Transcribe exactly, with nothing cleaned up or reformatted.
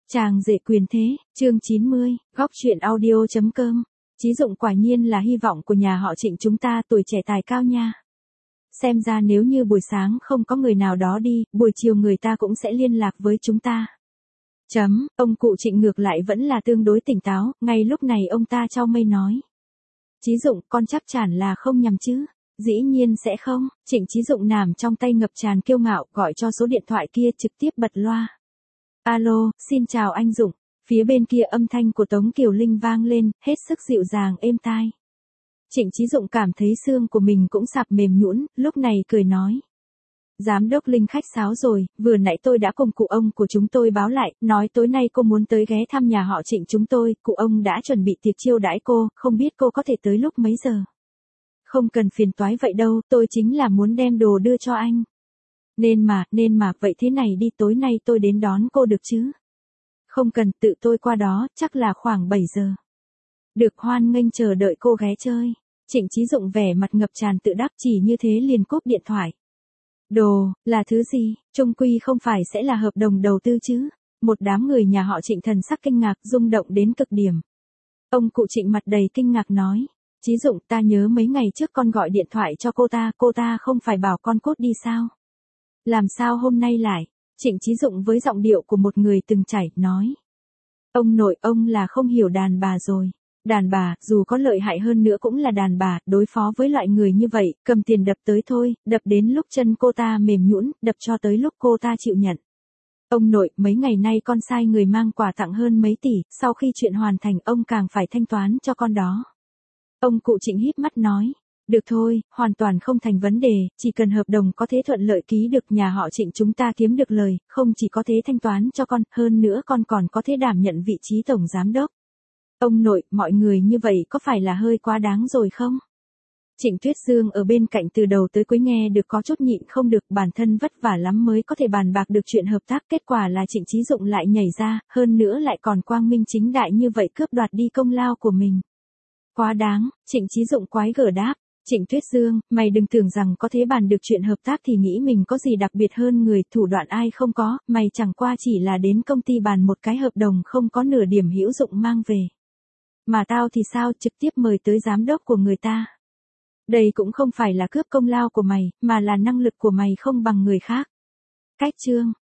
Chàng rể quyền thế, chương chín mươi, góc truyện audio chấm com. Chí Dụng quả nhiên là hy vọng của nhà họ Trịnh chúng ta, tuổi trẻ tài cao nha. Xem ra nếu như buổi sáng không có người nào đó đi, buổi chiều người ta cũng sẽ liên lạc với chúng ta. Chấm, ông cụ Trịnh ngược lại vẫn là tương đối tỉnh táo, ngay lúc này ông ta trao mây nói. Chí Dụng, con chắc chắn là không nhầm chứ? Dĩ nhiên sẽ không. Trịnh Chí Dụng nằm trong tay ngập tràn kiêu ngạo, gọi cho số điện thoại kia, trực tiếp bật loa. Alo, xin chào anh Dụng. Phía bên kia âm thanh của Tống Kiều Linh vang lên, hết sức dịu dàng êm tai. Trịnh Chí Dụng cảm thấy xương của mình cũng sạp mềm nhũn, lúc này cười nói. Giám đốc Linh khách sáo rồi, vừa nãy tôi đã cùng cụ ông của chúng tôi báo lại, nói tối nay cô muốn tới ghé thăm nhà họ Trịnh chúng tôi, cụ ông đã chuẩn bị tiệc chiêu đãi cô, không biết cô có thể tới lúc mấy giờ. Không cần phiền toái vậy đâu, tôi chính là muốn đem đồ đưa cho anh. Nên mà, nên mà, vậy thế này đi, tối nay tôi đến đón cô được chứ? Không cần, tự tôi qua đó, chắc là khoảng bảy giờ. Được, hoan nghênh chờ đợi cô ghé chơi. Trịnh Chí Dụng vẻ mặt ngập tràn tự đắc, chỉ như thế liền cúp điện thoại. Đồ, là thứ gì? Chung quy không phải sẽ là hợp đồng đầu tư chứ? Một đám người nhà họ Trịnh thần sắc kinh ngạc, rung động đến cực điểm. Ông cụ Trịnh mặt đầy kinh ngạc nói. Chí Dụng, ta nhớ mấy ngày trước con gọi điện thoại cho cô ta, cô ta không phải bảo con cốt đi sao? Làm sao hôm nay lại? Trịnh Chí Dụng với giọng điệu của một người từng trải, nói. Ông nội, ông là không hiểu đàn bà rồi. Đàn bà, dù có lợi hại hơn nữa cũng là đàn bà, đối phó với loại người như vậy, cầm tiền đập tới thôi, đập đến lúc chân cô ta mềm nhũn, đập cho tới lúc cô ta chịu nhận. Ông nội, mấy ngày nay con sai người mang quà tặng hơn mấy tỷ, sau khi chuyện hoàn thành ông càng phải thanh toán cho con đó. Ông cụ Trịnh híp mắt nói. Được thôi, hoàn toàn không thành vấn đề, chỉ cần hợp đồng có thể thuận lợi ký được, nhà họ Trịnh chúng ta kiếm được lời, không chỉ có thế thanh toán cho con, hơn nữa con còn có thể đảm nhận vị trí tổng giám đốc. Ông nội, mọi người như vậy có phải là hơi quá đáng rồi không? Trịnh Tuyết Dương ở bên cạnh từ đầu tới cuối nghe được có chút nhịn không được, bản thân vất vả lắm mới có thể bàn bạc được chuyện hợp tác, kết quả là Trịnh Chí Dụng lại nhảy ra, hơn nữa lại còn quang minh chính đại như vậy cướp đoạt đi công lao của mình. Quá đáng, Trịnh Chí Dụng quái gở đáp. Trịnh Tuyết Dương, mày đừng tưởng rằng có thể bàn được chuyện hợp tác thì nghĩ mình có gì đặc biệt hơn người, thủ đoạn ai không có, mày chẳng qua chỉ là đến công ty bàn một cái hợp đồng không có nửa điểm hữu dụng mang về. Mà tao thì sao, trực tiếp mời tới giám đốc của người ta. Đây cũng không phải là cướp công lao của mày, mà là năng lực của mày không bằng người khác. Cách chương,